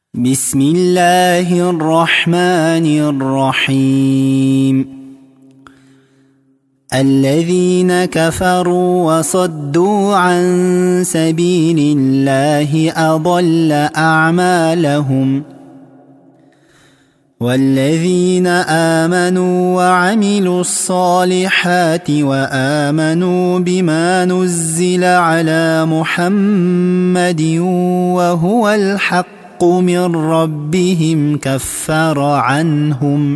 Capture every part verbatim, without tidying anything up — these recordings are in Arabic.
بسم الله الرحمن الرحيم الذين كفروا وصدوا عن سبيل الله أضل أعمالهم والذين آمنوا وعملوا الصالحات وآمنوا بما نزل على محمد وهو الحق من ربهم كفر عنهم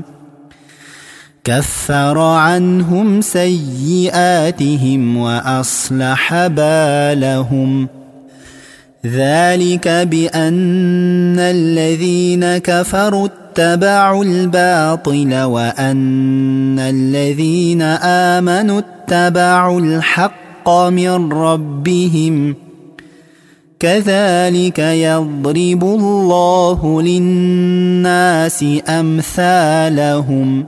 كفر عنهم سيئاتهم وأصلح بالهم ذلك بأن الذين كفروا اتبعوا الباطل وأن الذين آمنوا اتبعوا الحق من ربهم كذلك يضرب الله للناس أمثالهم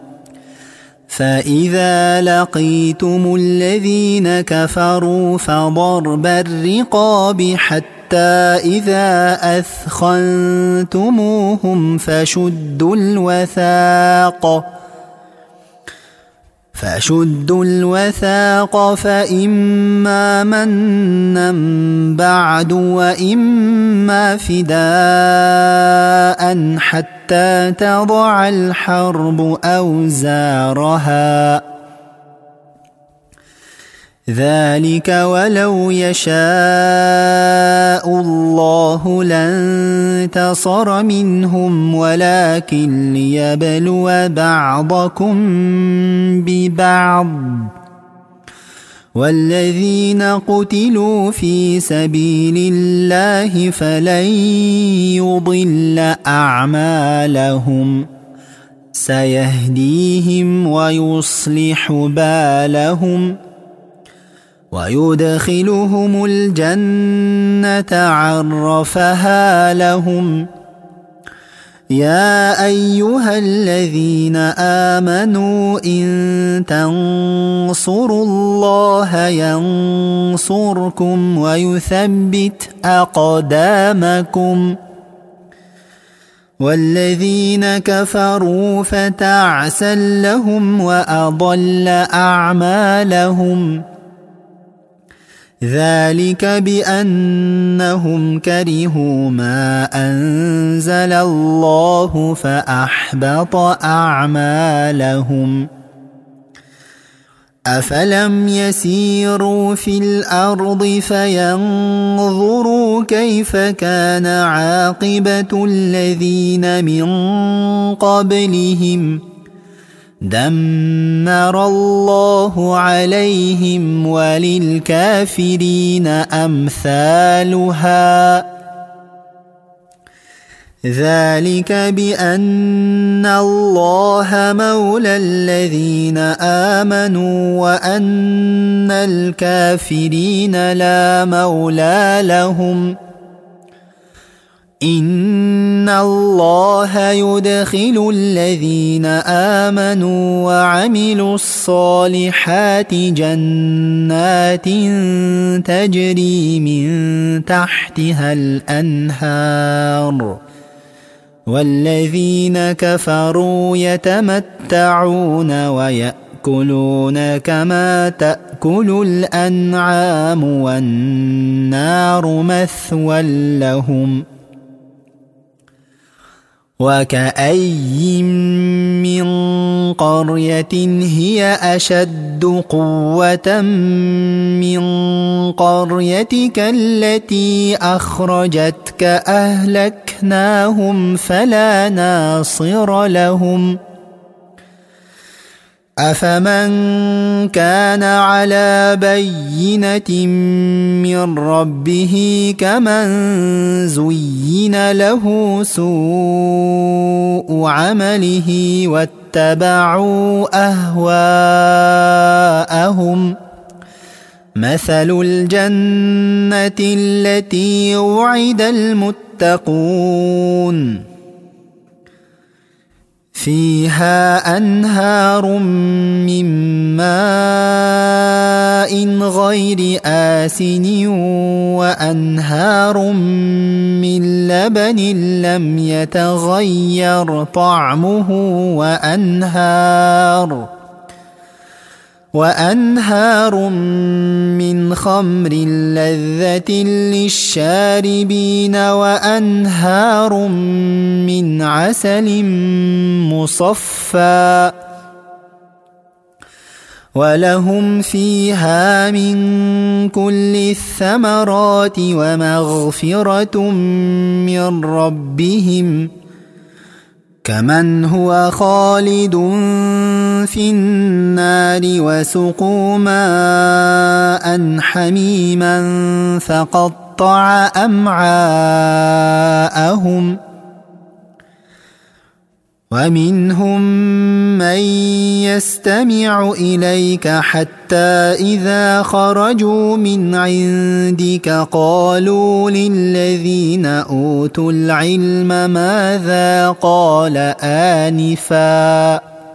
فإذا لقيتم الذين كفروا فضرب الرقاب حتى إذا أثخنتموهم فشدوا الوثاق فشدوا الوثاق فإما منا بعد وإما فداء حتى تضع الحرب أوزارها ذلك ولو يشاء الله لانتصر منهم ولكن ليبلو بعضكم ببعض والذين قتلوا في سبيل الله فلن يضل أعمالهم سيهديهم ويصلح بالهم ويدخلهم الجنة عرفها لهم يا أيها الذين آمنوا إن تنصروا الله ينصركم ويثبت أقدامكم والذين كفروا فتعسا لهم وأضل أعمالهم ذلك بأنهم كرهوا ما أنزل الله فأحبط أعمالهم أفلم يسيروا في الأرض فينظروا كيف كان عاقبة الذين من قبلهم دمر الله عليهم وللكافرين أمثالها ذلك بأن الله مولى الذين آمنوا وأن الكافرين لا مولى لهم إن الله يدخل الذين آمنوا وعملوا الصالحات جنات تجري من تحتها الأنهار والذين كفروا يتمتعون ويأكلون كما تأكل الأنعام والنار مثوى لهم وكأي من قرية هي أشد قوة من قريتك التي أخرجتك أهلكناهم فلا ناصر لهم أفمن كان على بينة من ربه كمن زين له سوء عمله واتبعوا أهواءهم مثل الجنة التي وعد المتقون فيها أنهار من ماء غير آسن وأنهار من لبن لم يتغير طعمه وأنهار وأنهار من خمر لذة للشاربين وأنهار من عسل مصفى ولهم فيها من كل الثمرات ومغفرة من ربهم كمن هو خالد في النار وسقوا ماء حميما فقطع أمعاءهم ومنهم من يستمع إليك حتى إذا خرجوا من عندك قالوا للذين أوتوا العلم ماذا قال آنفا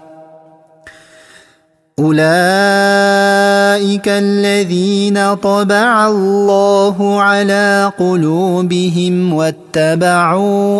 أولئك الذين طبع الله على قلوبهم واتبعوا